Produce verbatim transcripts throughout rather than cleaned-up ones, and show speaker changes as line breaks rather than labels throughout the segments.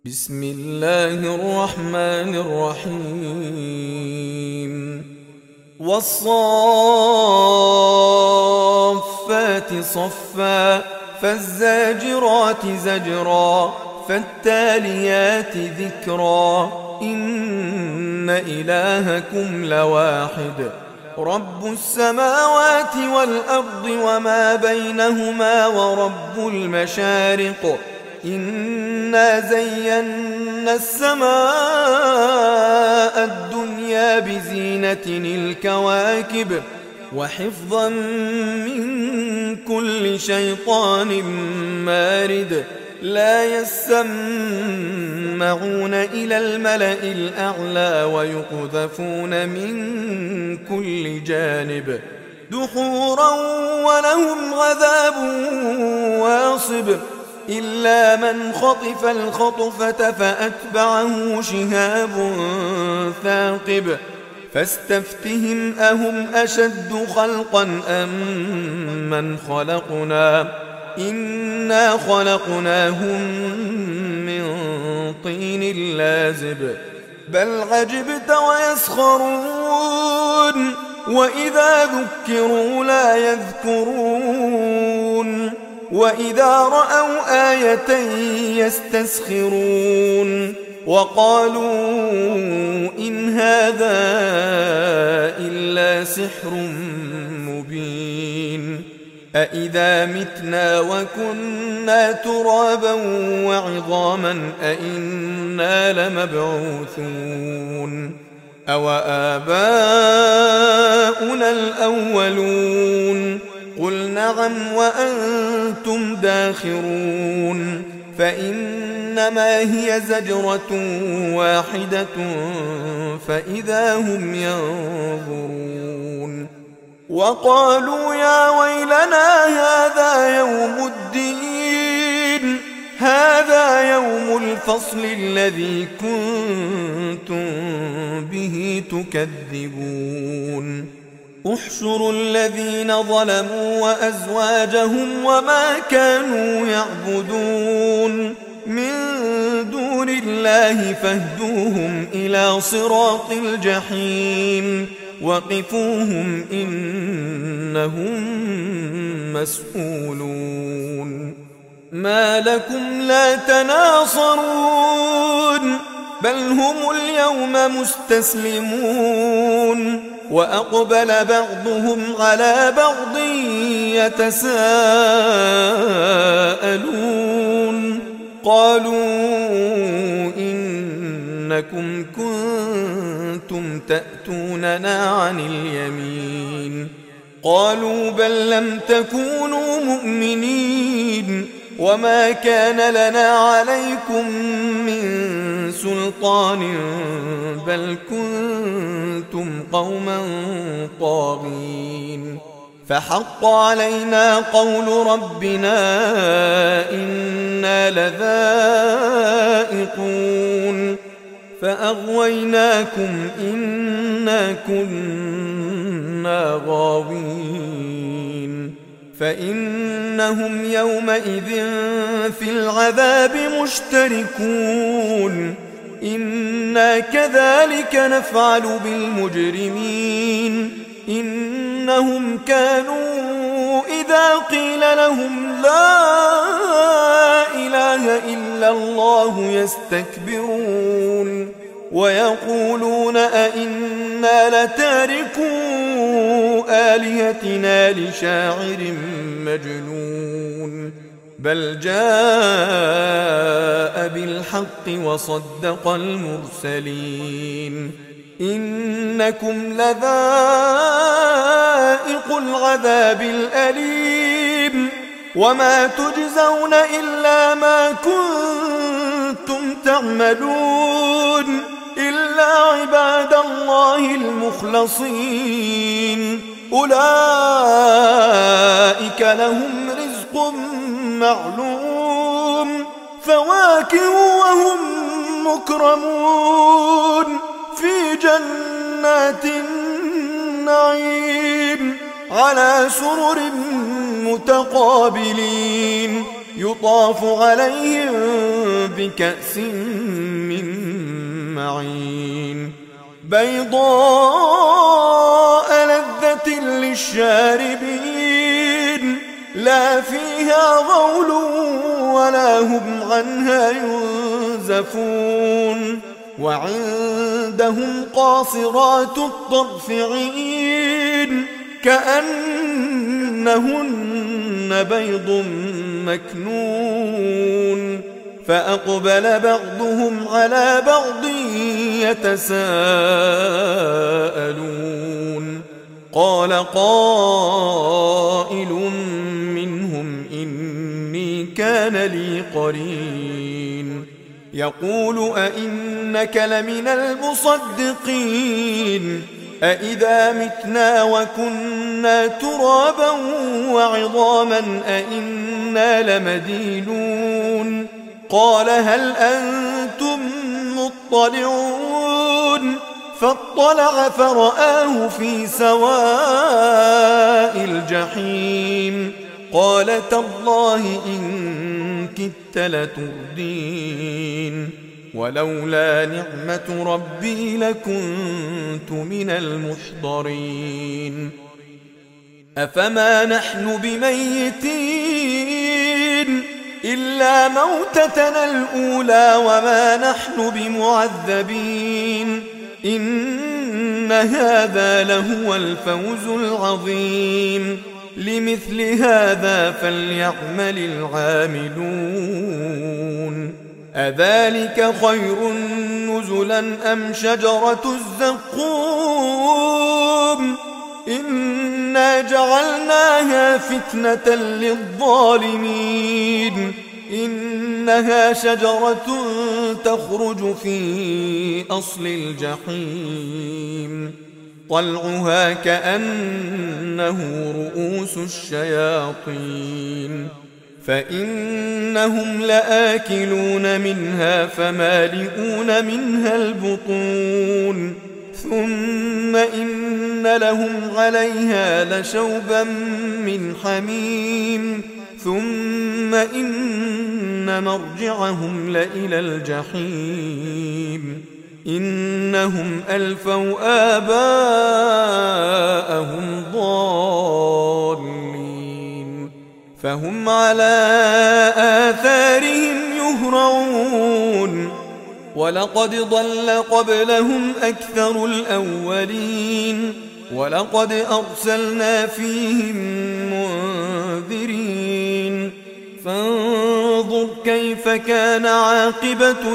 بسم الله الرحمن الرحيم والصافات صفا فالزاجرات زجرا فالتاليات ذكرا إن إلهكم لواحد رب السماوات والأرض وما بينهما ورب المشارق إنا زينا السماء الدنيا بزينة الكواكب وحفظا من كل شيطان مارد لا يسمعون إلى الملأ الأعلى ويقذفون من كل جانب دحورا ولهم عذاب واصب إلا من خطف الخطفة فأتبعه شهاب ثاقب فاستفتهم أهم أشد خلقا أم من خلقنا إنا خلقناهم من طين لازب بل عجبت ويسخرون وإذا ذكروا لا يذكرون وإذا رأوا آية يستسخرون وقالوا إن هذا إلا سحر مبين أإذا متنا وكنا ترابا وعظاما أإنا لمبعوثون أو آباؤنا الأولون قل نعم وأنتم داخرون فإنما هي زجرة واحدة فإذا هم ينظرون وقالوا يا ويلنا هذا يوم الدين هذا يوم الفصل الذي كنتم به تكذبون احشروا الذين ظلموا وأزواجهم وما كانوا يعبدون من دون الله فاهدوهم إلى صراط الجحيم وقفوهم إنهم مسؤولون ما لكم لا تناصرون بل هم اليوم مستسلمون وأقبل بعضهم على بعض يتساءلون قالوا إنكم كنتم تأتوننا عن اليمين قالوا بل لم تكونوا مؤمنين وما كان لنا عليكم من سلطان بل كنتم قوما طاغين فحق علينا قول ربنا إنا لذائقون فأغويناكم إنا كنا غاوين فإنهم يومئذ في العذاب مشتركون إنا كذلك نفعل بالمجرمين إنهم كانوا إذا قيل لهم لا إله إلا الله يستكبرون ويقولون أئنا لتاركو آلهتنا لشاعر مجنون بل جاء بالحق وصدق المرسلين إنكم لذائق العذاب الأليم وما تجزون إلا ما كنتم تعملون إلا عباد الله المخلصين أولئك لهم رزق معلوم فواكه وهم مكرمون في جنات النعيم على سرر متقابلين يطاف عليهم بكأس من معين بيضاء لذة للشاربين لا فيها غول ولا هم عنها ينزفون وعندهم قاصرات الطرف عين كأنهن بيض مكنون فأقبل بعضهم على بعض يتساءلون قال قائل منهم إني كان لي قرين يقول أئنك لمن المصدقين أئذا متنا وكنا ترابا وعظاما أئنا لمدينون قال هل أنتم مطلعون فاطلع فرآه في سواء الجحيم قال تالله إن كدت لتردين ولولا نعمة ربي لكنت من المحضرين أفما نحن بميتين إلا موتتنا الأولى وما نحن بمعذبين إن هذا لهو الفوز العظيم لمثل هذا فليعمل العاملون أذلك خير نزلا أم شجرة الزقوم إنا جعلناها فتنة للظالمين إنها شجرة تخرج في أصل الجحيم طلعها كأنه رؤوس الشياطين فإنهم لآكلون منها فمالئون منها البطون ثم إن لهم عليها لشوبا من حميم ثم إن مرجعهم لإلى الجحيم إنهم ألفوا آباءهم ضالين فهم على آثارهم يهرعون ولقد ضل قبلهم أكثر الأولين ولقد أرسلنا فيهم منذرين فانظر كيف كان عاقبة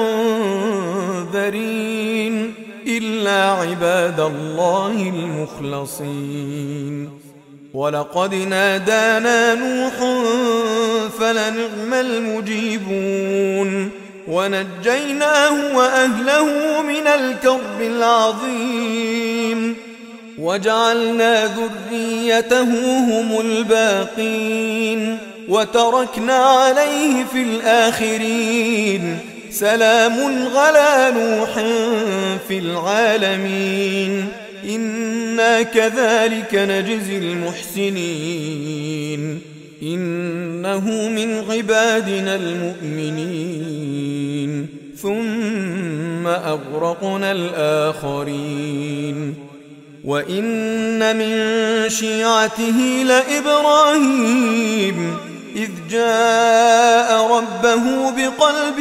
المنذرين إلا عباد الله المخلصين ولقد نادانا نوح فلنعم المجيبون ونجيناه وأهله من الكرب العظيم وجعلنا ذريته هم الباقين وتركنا عليه في الآخرين سلام على نوح في العالمين إنا كذلك نجزي المحسنين إنه من عبادنا المؤمنين ثم أغرقنا الآخرين وإن من شيعته لإبراهيم إذ جاء ربه بقلب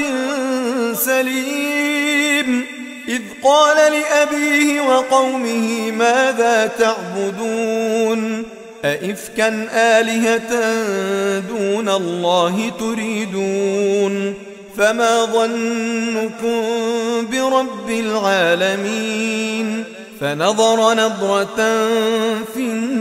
سليم إذ قال لأبيه وقومه ماذا تعبدون أئفكا آلهة دون الله تريدون فما ظنكم برب العالمين فنظر نظرة في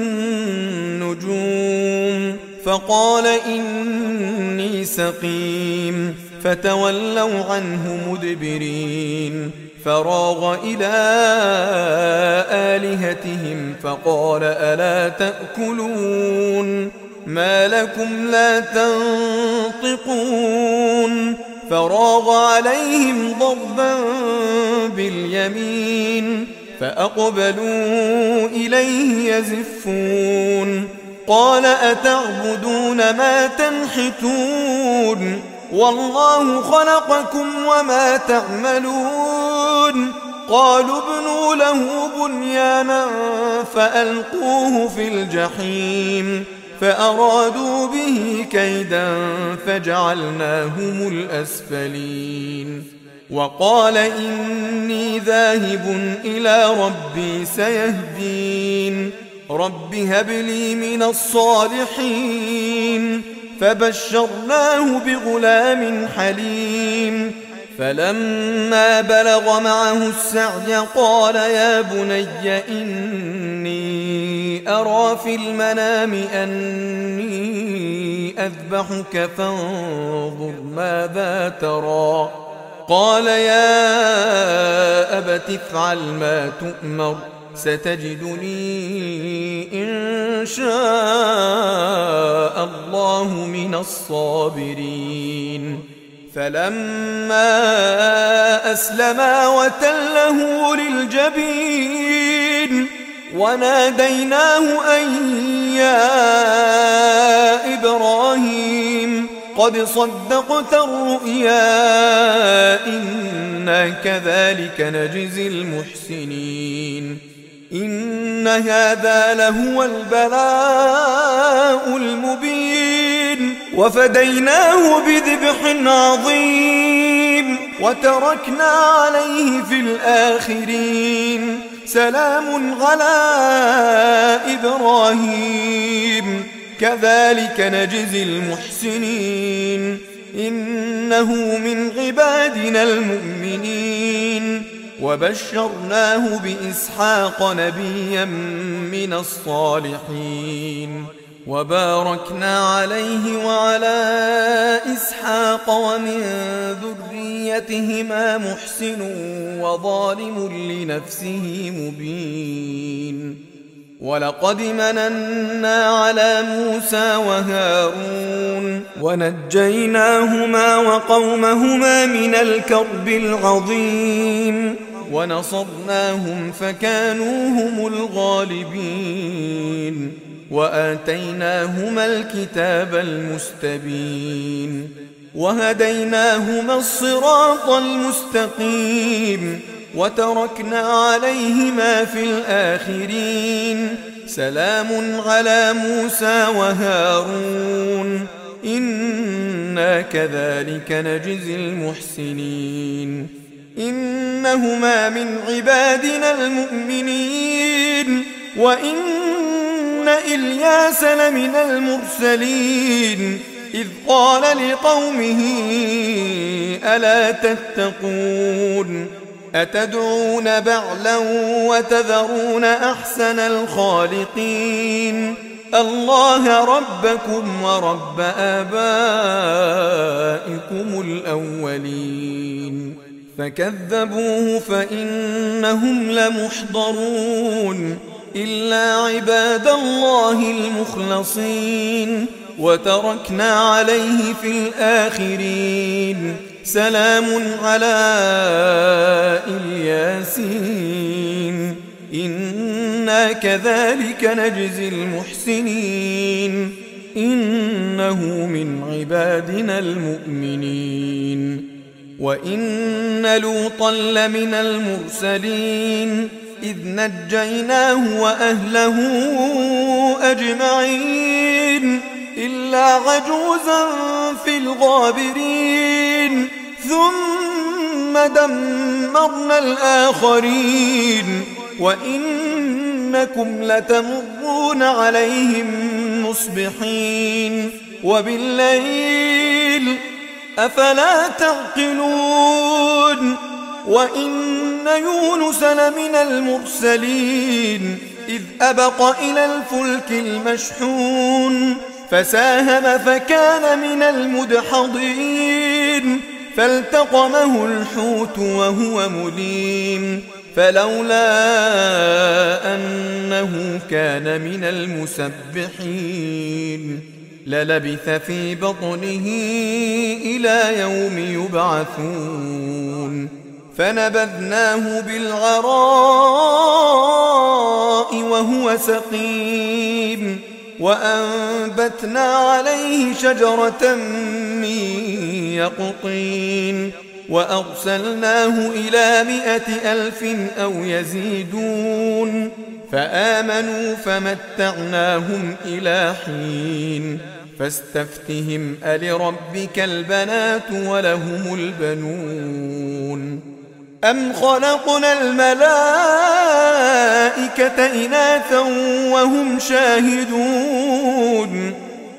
النجوم فقال إني سقيم فتولوا عنه مدبرين فراغ إلى آلهتهم فقال ألا تأكلون ما لكم لا تنطقون فراغ عليهم ضربا باليمين فأقبلوا إليه يزفون قال أتعبدون ما تنحتون والله خلقكم وما تعملون قالوا ابنوا له بنيانا فألقوه في الجحيم فأرادوا به كيدا فجعلناهم الأسفلين وقال إني ذاهب إلى ربي سيهدين رب هب لي من الصالحين فبشرناه بغلام حليم فلما بلغ معه السعي قال يا بني إني أرى في المنام أني أذبحك فانظر ماذا ترى قال يا أبت افعل ما تؤمر ستجدني إن شاء الله من الصابرين فلما أسلما وتله للجبين وناديناه أن يا إبراهيم قد صدقت الرؤيا إنا كذلك نجزي المحسنين إن هذا لهو البلاء المبين وفديناه بذبح عظيم وتركنا عليه في الآخرين سلام على إبراهيم كذلك نجزي المحسنين إنه من عبادنا المؤمنين وبشرناه بإسحاق نبيا من الصالحين وباركنا عليه وعلى إسحاق ومن ذريتهما محسن وظالم لنفسه مبين ولقد مننا على موسى وهارون ونجيناهما وقومهما من الكرب العظيم ونصرناهم فكانوا هم الغالبين وآتيناهما الكتاب المستبين وهديناهما الصراط المستقيم وتركنا عليهما في الآخرين سلام على موسى وهارون إنا كذلك نجزي المحسنين إنهما من عبادنا المؤمنين وإن إلياس لمن المرسلين إذ قال لقومه ألا تتقون أتدعون بعلا وتذرون أحسن الخالقين الله ربكم ورب آبائكم الأولين فكذبوه فإنهم لمحضرون إلا عباد الله المخلصين وتركنا عليه في الآخرين سلام على الياسين إنا كذلك نجزي المحسنين إنه من عبادنا المؤمنين وإن لوطا لمن المرسلين إذ نجيناه وأهله أجمعين إلا عجوزا في الغابرين ثم دمرنا الآخرين وإنكم لتمرون عليهم مصبحين وبالليل أفلا تعقلون وإن يونس لمن المرسلين إذ أبق إلى الفلك المشحون فساهم فكان من المدحضين فالتقمه الحوت وهو مليم فلولا أنه كان من المسبحين للبث في بطنه إلى يوم يبعثون فنبذناه بالعراء وهو سقيم وأنبتنا عليه شجرة من يقطين وأرسلناه إلى مائة ألف أو يزيدون فآمنوا فمتعناهم إلى حين فاستفتهم ألربك البنات ولهم البنون أم خلقنا الملائكة إناثا وهم شاهدون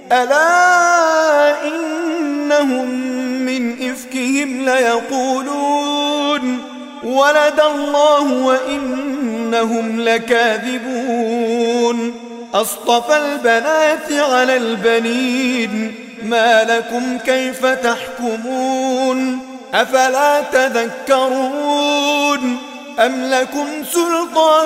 ألا إنهم من إفكهم ليقولون ولد الله وإنهم لكاذبون أصطفى البنات على البنين ما لكم كيف تحكمون أفلا تذكرون أم لكم سلطان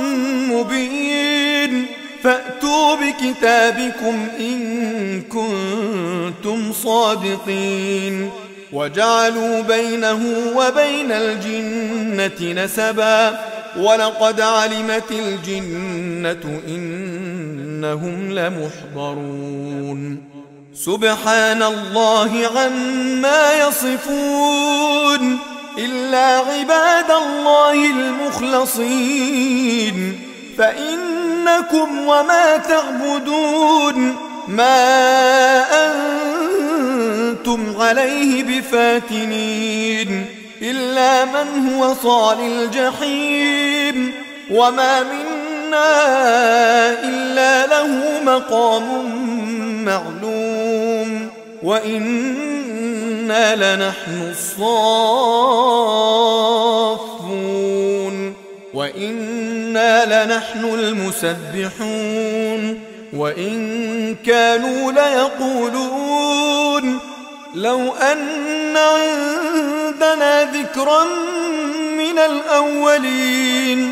مبين فأتوا بكتابكم إن كنتم صادقين وجعلوا بينه وبين الجنة نسبا ولقد علمت الجنة إنهم لمحضرون سبحان الله عما يصفون إلا عباد الله المخلصين فإنكم وما تعبدون ما أنتم عليه بفاتنين إلا من هو صال الجحيم وما منا إلا له مقام معلوم وإنا لنحن الصافون وإنا لنحن المسبحون وإن كانوا ليقولون لو أن عندنا ذكرا من الأولين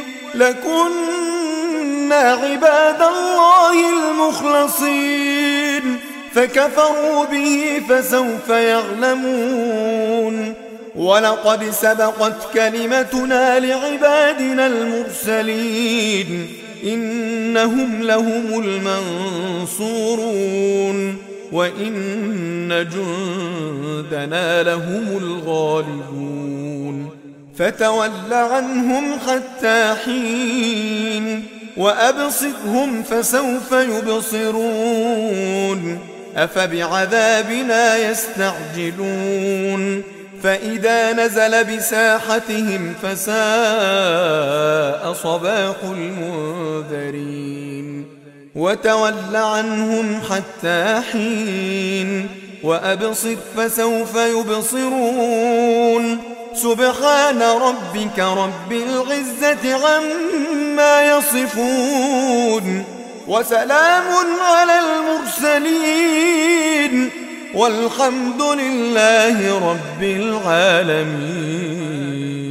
لكنا عباد الله المخلصين فكفروا به فسوف يعلمون ولقد سبقت كلمتنا لعبادنا المرسلين إنهم لهم المنصورون وإن جندنا لهم الغالبون فتول عنهم حتى حين وأبصرهم فسوف يبصرون أفبعذابنا يستعجلون فإذا نزل بساحتهم فساء صباح المنذرين وتول عنهم حتى حين وأبصر فسوف يبصرون سبحان ربك رب العزة عما يصفون وسلام على المرسلين والحمد لله رب العالمين.